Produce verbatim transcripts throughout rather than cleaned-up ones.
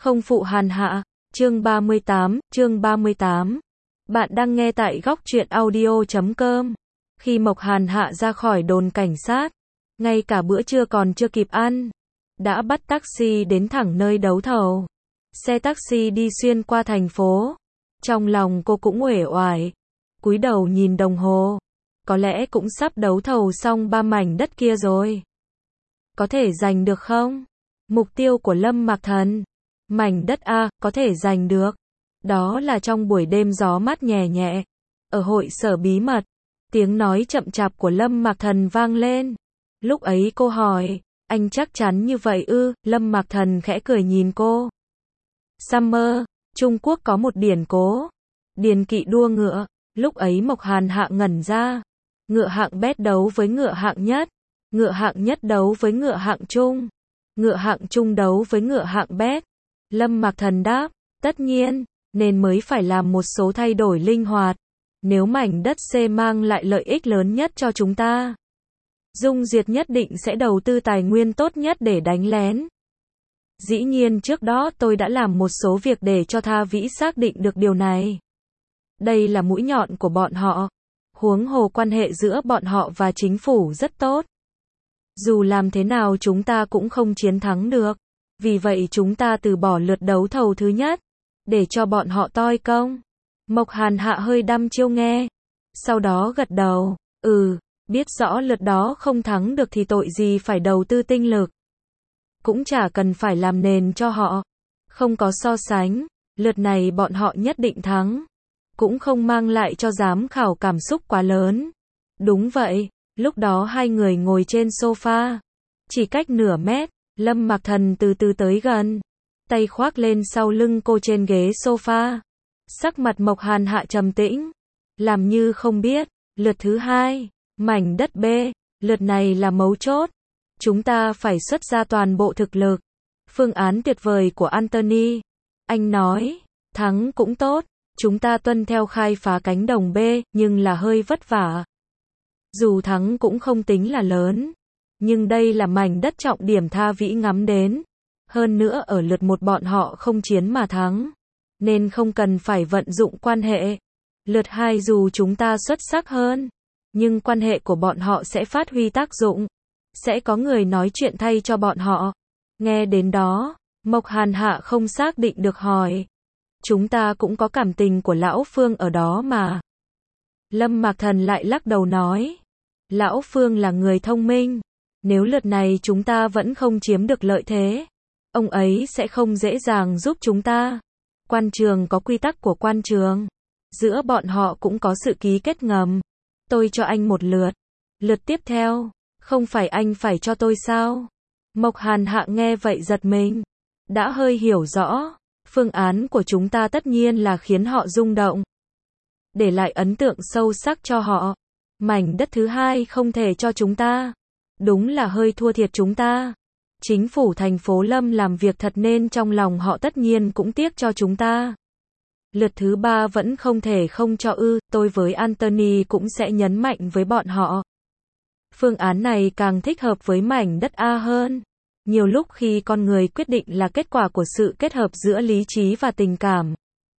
Không phụ Hàn Hạ, chương ba mươi tám, chương ba mươi tám. Bạn đang nghe tại góc truyện audio chấm com. Khi Mộc Hàn Hạ ra khỏi đồn cảnh sát, ngay cả bữa trưa còn chưa kịp ăn, đã bắt taxi đến thẳng nơi đấu thầu. Xe taxi đi xuyên qua thành phố. Trong lòng cô cũng uể oải, cúi đầu nhìn đồng hồ. Có lẽ cũng sắp đấu thầu xong ba mảnh đất kia rồi. Có thể giành được không? Mục tiêu của Lâm Mạc Thần. Mảnh đất A, có thể giành được. Đó là trong buổi đêm gió mát nhẹ nhẹ. Ở hội sở bí mật, tiếng nói chậm chạp của Lâm Mạc Thần vang lên. Lúc ấy cô hỏi, anh chắc chắn như vậy ư? Lâm Mạc Thần khẽ cười nhìn cô. Summer, Trung Quốc có một điển cố. Điền kỵ đua ngựa. Lúc ấy Mộc Hàn Hạ ngẩn ra. Ngựa hạng bét đấu với ngựa hạng nhất. Ngựa hạng nhất đấu với ngựa hạng trung. Ngựa hạng trung đấu với ngựa hạng bét. Lâm Mạc Thần đáp, tất nhiên, nên mới phải làm một số thay đổi linh hoạt. Nếu mảnh đất C mang lại lợi ích lớn nhất cho chúng ta, Dung Diệt nhất định sẽ đầu tư tài nguyên tốt nhất để đánh lén. Dĩ nhiên trước đó tôi đã làm một số việc để cho Tha Vĩ xác định được điều này. Đây là mũi nhọn của bọn họ. Huống hồ quan hệ giữa bọn họ và chính phủ rất tốt. Dù làm thế nào chúng ta cũng không chiến thắng được. Vì vậy chúng ta từ bỏ lượt đấu thầu thứ nhất, để cho bọn họ toi công. Mộc Hàn Hạ hơi đăm chiêu nghe. Sau đó gật đầu, ừ, biết rõ lượt đó không thắng được thì tội gì phải đầu tư tinh lực. Cũng chả cần phải làm nền cho họ. Không có so sánh, lượt này bọn họ nhất định thắng. Cũng không mang lại cho giám khảo cảm xúc quá lớn. Đúng vậy, lúc đó hai người ngồi trên sofa. Chỉ cách nửa mét. Lâm Mạc Thần từ từ tới gần, tay khoác lên sau lưng cô trên ghế sofa. Sắc mặt Mộc Hàn Hạ trầm tĩnh, làm như không biết. Lượt thứ hai, mảnh đất B, lượt này là mấu chốt. Chúng ta phải xuất ra toàn bộ thực lực. Phương án tuyệt vời của Anthony. Anh nói, thắng cũng tốt, chúng ta tuân theo khai phá cánh đồng B, nhưng là hơi vất vả. Dù thắng cũng không tính là lớn. Nhưng đây là mảnh đất trọng điểm Tha Vĩ ngắm đến. Hơn nữa ở lượt một bọn họ không chiến mà thắng. Nên không cần phải vận dụng quan hệ. Lượt hai dù chúng ta xuất sắc hơn. Nhưng quan hệ của bọn họ sẽ phát huy tác dụng. Sẽ có người nói chuyện thay cho bọn họ. Nghe đến đó, Mộc Hàn Hạ không xác định được hỏi. Chúng ta cũng có cảm tình của Lão Phương ở đó mà. Lâm Mạc Thần lại lắc đầu nói. Lão Phương là người thông minh. Nếu lượt này chúng ta vẫn không chiếm được lợi thế, ông ấy sẽ không dễ dàng giúp chúng ta. Quan trường có quy tắc của quan trường. Giữa bọn họ cũng có sự ký kết ngầm. Tôi cho anh một lượt. Lượt tiếp theo, không phải anh phải cho tôi sao? Mộc Hàn Hạ nghe vậy giật mình. Đã hơi hiểu rõ. Phương án của chúng ta tất nhiên là khiến họ rung động. Để lại ấn tượng sâu sắc cho họ. Mảnh đất thứ hai không thể cho chúng ta. Đúng là hơi thua thiệt chúng ta. Chính phủ thành phố Lâm làm việc thật nên trong lòng họ tất nhiên cũng tiếc cho chúng ta. Lượt thứ ba vẫn không thể không cho ư, tôi với Anthony cũng sẽ nhấn mạnh với bọn họ. Phương án này càng thích hợp với mảnh đất A hơn. Nhiều lúc khi con người quyết định là kết quả của sự kết hợp giữa lý trí và tình cảm.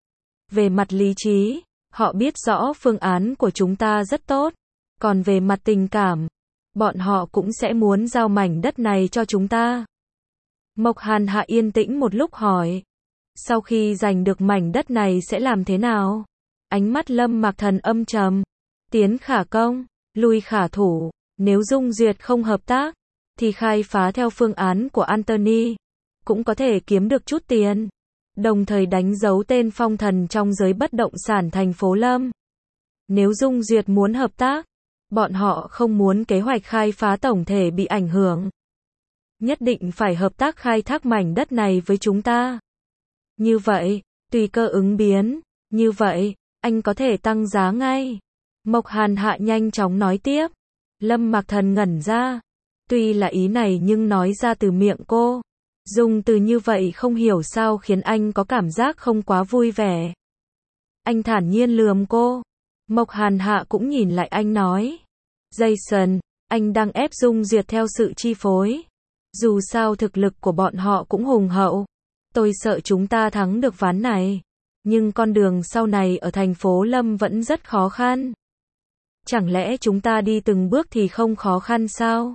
Về mặt lý trí, họ biết rõ phương án của chúng ta rất tốt. Còn về mặt tình cảm, bọn họ cũng sẽ muốn giao mảnh đất này cho chúng ta. Mộc Hàn Hạ yên tĩnh một lúc hỏi. Sau khi giành được mảnh đất này sẽ làm thế nào? Ánh mắt Lâm Mạc Thần âm trầm. Tiến khả công, lui khả thủ. Nếu Dung Duyệt không hợp tác, thì khai phá theo phương án của Anthony. Cũng có thể kiếm được chút tiền. Đồng thời đánh dấu tên phong thần trong giới bất động sản thành phố Lâm. Nếu Dung Duyệt muốn hợp tác, bọn họ không muốn kế hoạch khai phá tổng thể bị ảnh hưởng. Nhất định phải hợp tác khai thác mảnh đất này với chúng ta. Như vậy, tùy cơ ứng biến. Như vậy, anh có thể tăng giá ngay. Mộc Hàn Hạ nhanh chóng nói tiếp. Lâm Mạc Thần ngẩn ra. Tuy là ý này nhưng nói ra từ miệng cô. Dùng từ như vậy không hiểu sao khiến anh có cảm giác không quá vui vẻ. Anh thản nhiên lườm cô. Mộc Hàn Hạ cũng nhìn lại anh nói. Jason, anh đang ép Dung Duyệt theo sự chi phối. Dù sao thực lực của bọn họ cũng hùng hậu. Tôi sợ chúng ta thắng được ván này. Nhưng con đường sau này ở thành phố Lâm vẫn rất khó khăn. Chẳng lẽ chúng ta đi từng bước thì không khó khăn sao?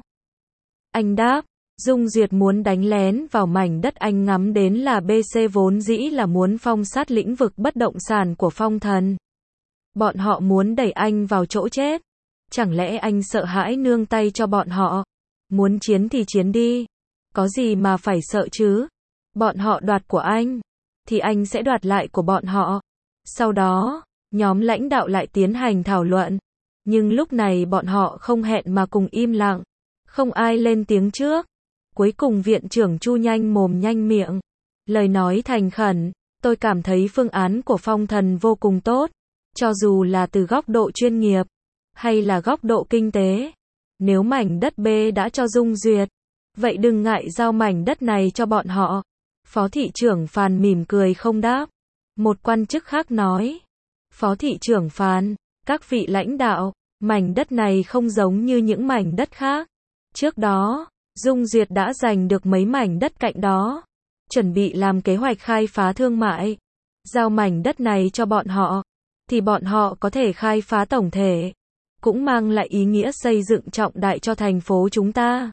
Anh đáp, Dung Duyệt muốn đánh lén vào mảnh đất anh ngắm đến là bê xê vốn dĩ là muốn phong sát lĩnh vực bất động sản của Phong Thần. Bọn họ muốn đẩy anh vào chỗ chết. Chẳng lẽ anh sợ hãi nương tay cho bọn họ? Muốn chiến thì chiến đi. Có gì mà phải sợ chứ? Bọn họ đoạt của anh, thì anh sẽ đoạt lại của bọn họ. Sau đó, nhóm lãnh đạo lại tiến hành thảo luận. Nhưng lúc này bọn họ không hẹn mà cùng im lặng. Không ai lên tiếng trước. Cuối cùng viện trưởng Chu nhanh mồm nhanh miệng. Lời nói thành khẩn, tôi cảm thấy phương án của Phong Thần vô cùng tốt. Cho dù là từ góc độ chuyên nghiệp, hay là góc độ kinh tế. Nếu mảnh đất B đã cho Dung Duyệt, vậy đừng ngại giao mảnh đất này cho bọn họ. Phó thị trưởng Phàn mỉm cười không đáp. Một quan chức khác nói. Phó thị trưởng Phàn, các vị lãnh đạo, mảnh đất này không giống như những mảnh đất khác. Trước đó, Dung Duyệt đã giành được mấy mảnh đất cạnh đó. Chuẩn bị làm kế hoạch khai phá thương mại. Giao mảnh đất này cho bọn họ, thì bọn họ có thể khai phá tổng thể. Cũng mang lại ý nghĩa xây dựng trọng đại cho thành phố chúng ta.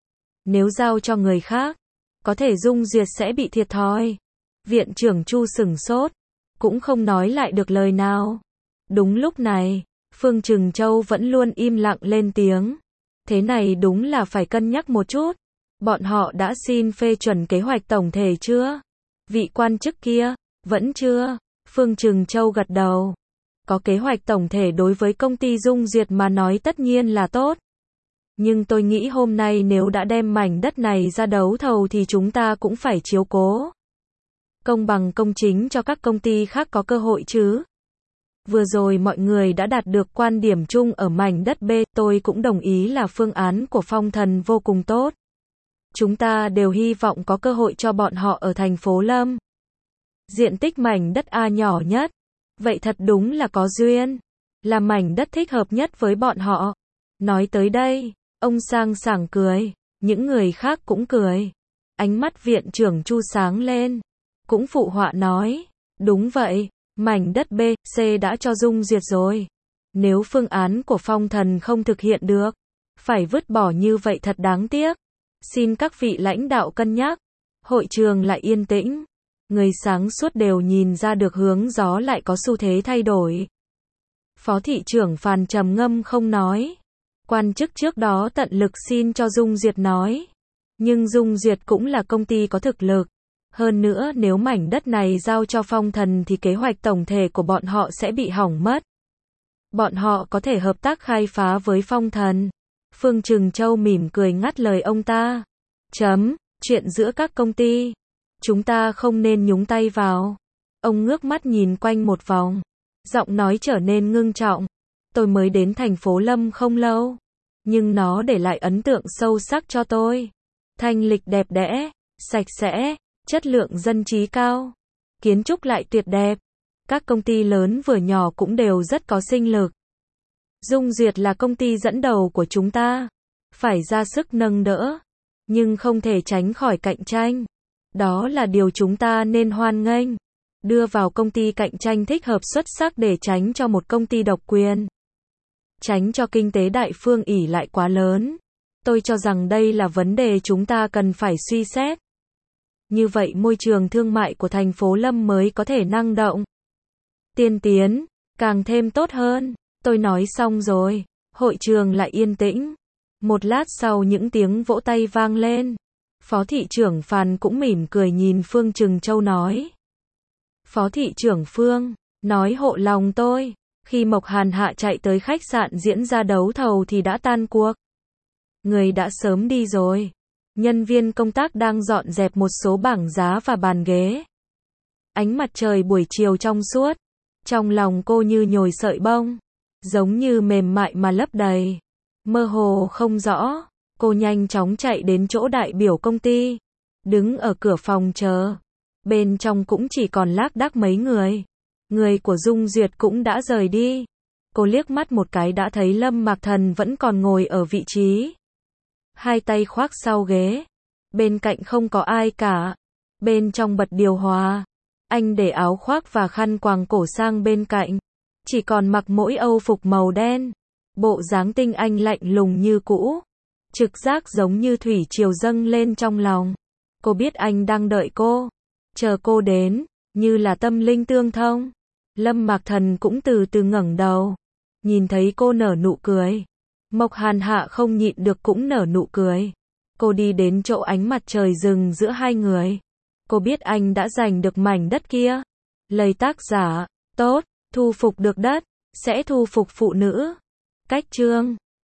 Nếu giao cho người khác, có thể Dung Duyệt sẽ bị thiệt thòi. Viện trưởng Chu sửng sốt, cũng không nói lại được lời nào. Đúng lúc này, Phương Trừng Châu vẫn luôn im lặng lên tiếng. Thế này đúng là phải cân nhắc một chút. Bọn họ đã xin phê chuẩn kế hoạch tổng thể chưa? Vị quan chức kia, vẫn chưa. Phương Trừng Châu gật đầu. Có kế hoạch tổng thể đối với công ty Dung Duyệt mà nói tất nhiên là tốt. Nhưng tôi nghĩ hôm nay nếu đã đem mảnh đất này ra đấu thầu thì chúng ta cũng phải chiếu cố. Công bằng công chính cho các công ty khác có cơ hội chứ. Vừa rồi mọi người đã đạt được quan điểm chung ở mảnh đất B, tôi cũng đồng ý là phương án của Phong Thần vô cùng tốt. Chúng ta đều hy vọng có cơ hội cho bọn họ ở thành phố Lâm. Diện tích mảnh đất A nhỏ nhất. Vậy thật đúng là có duyên. Là mảnh đất thích hợp nhất với bọn họ. Nói tới đây, ông sang sảng cười. Những người khác cũng cười. Ánh mắt viện trưởng Chu sáng lên. Cũng phụ họa nói. Đúng vậy, mảnh đất B, C đã cho Dung Duyệt rồi. Nếu phương án của Phong Thần không thực hiện được, phải vứt bỏ như vậy thật đáng tiếc. Xin các vị lãnh đạo cân nhắc. Hội trường lại yên tĩnh. Người sáng suốt đều nhìn ra được hướng gió lại có xu thế thay đổi. Phó thị trưởng Phàn trầm ngâm không nói. Quan chức trước đó tận lực xin cho Dung Duyệt nói. Nhưng Dung Duyệt cũng là công ty có thực lực. Hơn nữa nếu mảnh đất này giao cho Phong Thần thì kế hoạch tổng thể của bọn họ sẽ bị hỏng mất. Bọn họ có thể hợp tác khai phá với Phong Thần. Phương Trừng Châu mỉm cười ngắt lời ông ta. Chấm, chuyện giữa các công ty. Chúng ta không nên nhúng tay vào. Ông ngước mắt nhìn quanh một vòng. Giọng nói trở nên ngưng trọng. Tôi mới đến thành phố Lâm không lâu. Nhưng nó để lại ấn tượng sâu sắc cho tôi. Thanh lịch đẹp đẽ, sạch sẽ, chất lượng dân trí cao. Kiến trúc lại tuyệt đẹp. Các công ty lớn vừa nhỏ cũng đều rất có sinh lực. Dung Duyệt là công ty dẫn đầu của chúng ta. Phải ra sức nâng đỡ. Nhưng không thể tránh khỏi cạnh tranh. Đó là điều chúng ta nên hoan nghênh. Đưa vào công ty cạnh tranh thích hợp xuất sắc để tránh cho một công ty độc quyền. Tránh cho kinh tế đại phương ỷ lại quá lớn. Tôi cho rằng đây là vấn đề chúng ta cần phải suy xét. Như vậy môi trường thương mại của thành phố Lâm mới có thể năng động. Tiên tiến, càng thêm tốt hơn. Tôi nói xong rồi. Hội trường lại yên tĩnh. Một lát sau những tiếng vỗ tay vang lên. Phó thị trưởng Phàn cũng mỉm cười nhìn Phương Trừng Châu nói. Phó thị trưởng Phương, nói hộ lòng tôi. Khi Mộc Hàn Hạ chạy tới khách sạn diễn ra đấu thầu thì đã tan cuộc. Người đã sớm đi rồi. Nhân viên công tác đang dọn dẹp một số bảng giá và bàn ghế. Ánh mặt trời buổi chiều trong suốt. Trong lòng cô như nhồi sợi bông. Giống như mềm mại mà lấp đầy. Mơ hồ không rõ. Cô nhanh chóng chạy đến chỗ đại biểu công ty. Đứng ở cửa phòng chờ. Bên trong cũng chỉ còn lác đác mấy người. Người của Dung Duyệt cũng đã rời đi. Cô liếc mắt một cái đã thấy Lâm Mạc Thần vẫn còn ngồi ở vị trí. Hai tay khoác sau ghế. Bên cạnh không có ai cả. Bên trong bật điều hòa. Anh để áo khoác và khăn quàng cổ sang bên cạnh. Chỉ còn mặc mỗi âu phục màu đen. Bộ dáng tinh anh lạnh lùng như cũ. Trực giác giống như thủy triều dâng lên trong lòng. Cô biết anh đang đợi cô. Chờ cô đến, như là tâm linh tương thông. Lâm Mạc Thần cũng từ từ ngẩng đầu. Nhìn thấy cô nở nụ cười. Mộc Hàn Hạ không nhịn được cũng nở nụ cười. Cô đi đến chỗ ánh mặt trời rừng giữa hai người. Cô biết anh đã giành được mảnh đất kia. Lời tác giả, tốt, thu phục được đất, sẽ thu phục phụ nữ. Cách chương